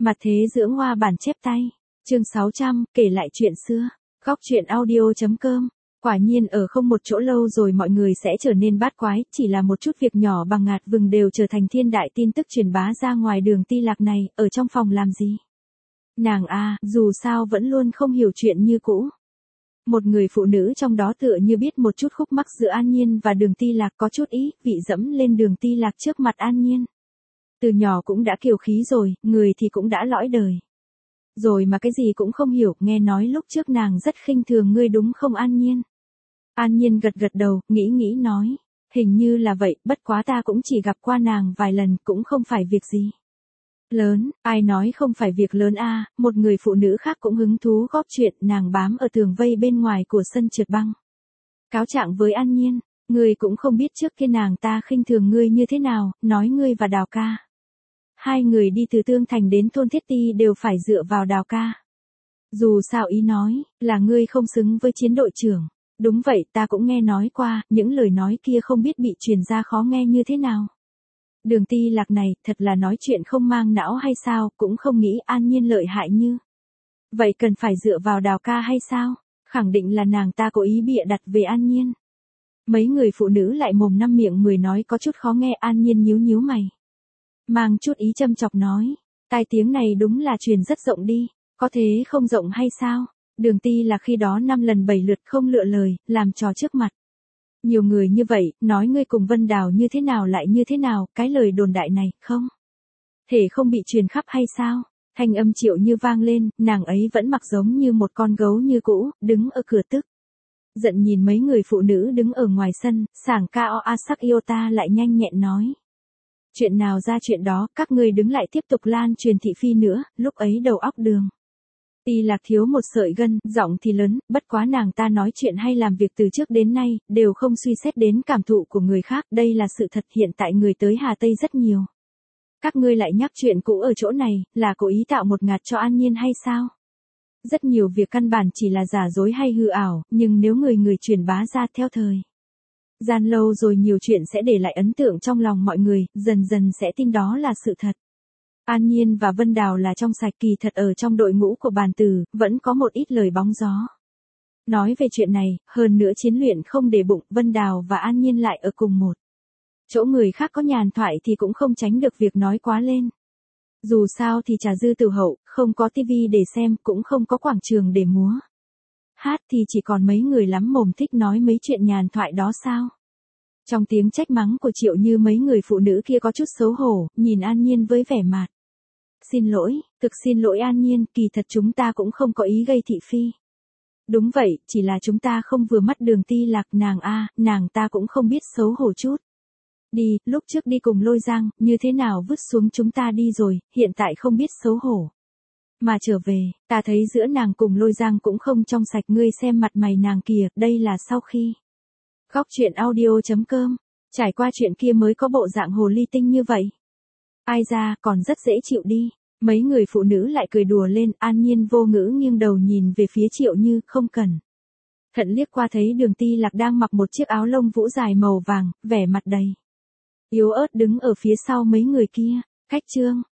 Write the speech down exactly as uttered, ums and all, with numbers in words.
Mặt thế dưỡng hoa bản chép tay. Chương sáu trăm, kể lại chuyện xưa. Góc truyện audio chấm com. Quả nhiên ở không một chỗ lâu rồi mọi người sẽ trở nên bát quái, chỉ là một chút việc nhỏ bằng ngạt vừng đều trở thành thiên đại tin tức truyền bá ra ngoài Đường Ti Lạc này, ở trong phòng làm gì? Nàng a, dù sao vẫn luôn không hiểu chuyện như cũ. Một người phụ nữ trong đó tựa như biết một chút khúc mắc giữa An Nhiên và Đường Ti Lạc, có chút ý vị dẫm lên Đường Ti Lạc trước mặt An Nhiên. Từ nhỏ cũng đã kiều khí rồi, người thì cũng đã lõi đời. Rồi mà cái gì cũng không hiểu, nghe nói lúc trước nàng rất khinh thường ngươi đúng không An Nhiên? An Nhiên gật gật đầu, nghĩ nghĩ nói. Hình như là vậy, bất quá ta cũng chỉ gặp qua nàng vài lần, cũng không phải việc gì lớn. Ai nói không phải việc lớn a? Một người phụ nữ khác cũng hứng thú góp chuyện, nàng bám ở tường vây bên ngoài của sân trượt băng. Cáo trạng với An Nhiên, ngươi cũng không biết trước kia nàng ta khinh thường ngươi như thế nào, nói ngươi và Đào ca. Hai người đi từ Tương Thành đến thôn Thiết Ti đều phải dựa vào Đào ca. Dù sao ý nói, là ngươi không xứng với chiến đội trưởng. Đúng vậy, ta cũng nghe nói qua, những lời nói kia không biết bị truyền ra khó nghe như thế nào. Đường Ti Lạc này, thật là nói chuyện không mang não hay sao, cũng không nghĩ An Nhiên lợi hại như. Vậy cần phải dựa vào Đào ca hay sao? Khẳng định là nàng ta cố ý bịa đặt về An Nhiên. Mấy người phụ nữ lại mồm năm miệng mười nói có chút khó nghe. An Nhiên nhíu nhíu mày, mang chút ý châm chọc nói, tai tiếng này đúng là truyền rất rộng đi, có thế không rộng hay sao? Đường Ti Lạc khi đó năm lần bảy lượt không lựa lời, làm trò trước mặt nhiều người như vậy, nói ngươi cùng Vân Đào như thế nào lại như thế nào, cái lời đồn đại này, không thể không bị truyền khắp hay sao? Thanh âm Triệu Như vang lên, nàng ấy vẫn mặc giống như một con gấu như cũ, đứng ở cửa tức giận nhìn mấy người phụ nữ đứng ở ngoài sân. Sảng Cao Asak Iota lại nhanh nhẹn nói. Chuyện nào ra chuyện đó, các ngươi đứng lại tiếp tục lan truyền thị phi nữa. Lúc ấy đầu óc Đường Ti Lạc thiếu một sợi gân, giọng thì lớn, bất quá nàng ta nói chuyện hay làm việc từ trước đến nay, đều không suy xét đến cảm thụ của người khác, đây là sự thật. Hiện tại người tới Hà Tây rất nhiều. Các ngươi lại nhắc chuyện cũ ở chỗ này, là cố ý tạo một ngạt cho An Nhiên hay sao? Rất nhiều việc căn bản chỉ là giả dối hay hư ảo, nhưng nếu người người truyền bá ra theo thời gian lâu rồi nhiều chuyện sẽ để lại ấn tượng trong lòng mọi người, dần dần sẽ tin đó là sự thật. An Nhiên và Vân Đào là trong sạch, kỳ thật ở trong đội ngũ của bàn tử, vẫn có một ít lời bóng gió. Nói về chuyện này, hơn nữa chiến luyện không để bụng, Vân Đào và An Nhiên lại ở cùng một chỗ, người khác có nhàn thoại thì cũng không tránh được việc nói quá lên. Dù sao thì trà dư tử hậu, không có tivi để xem, cũng không có quảng trường để múa hát thì chỉ còn mấy người lắm mồm thích nói mấy chuyện nhàn thoại đó sao? Trong tiếng trách mắng của Triệu Như, mấy người phụ nữ kia có chút xấu hổ, nhìn An Nhiên với vẻ mặt xin lỗi, thực xin lỗi An Nhiên, kỳ thật chúng ta cũng không có ý gây thị phi. Đúng vậy, chỉ là chúng ta không vừa mắt Đường Ti Lạc, nàng a, nàng ta cũng không biết xấu hổ chút. Đi, lúc trước đi cùng Lôi Giang, như thế nào vứt xuống chúng ta đi rồi, hiện tại không biết xấu hổ mà trở về, ta thấy giữa nàng cùng Lôi Giang cũng không trong sạch, ngươi xem mặt mày nàng kìa, đây là sau khi Góc truyện audio chấm com, trải qua chuyện kia mới có bộ dạng hồ ly tinh như vậy. Ai ra, còn rất dễ chịu đi. Mấy người phụ nữ lại cười đùa lên. An Nhiên vô ngữ nghiêng đầu nhìn về phía Triệu Như, không cần thận liếc qua thấy Đường Ti Lạc đang mặc một chiếc áo lông vũ dài màu vàng, vẻ mặt đầy yếu ớt đứng ở phía sau mấy người kia. Cách chương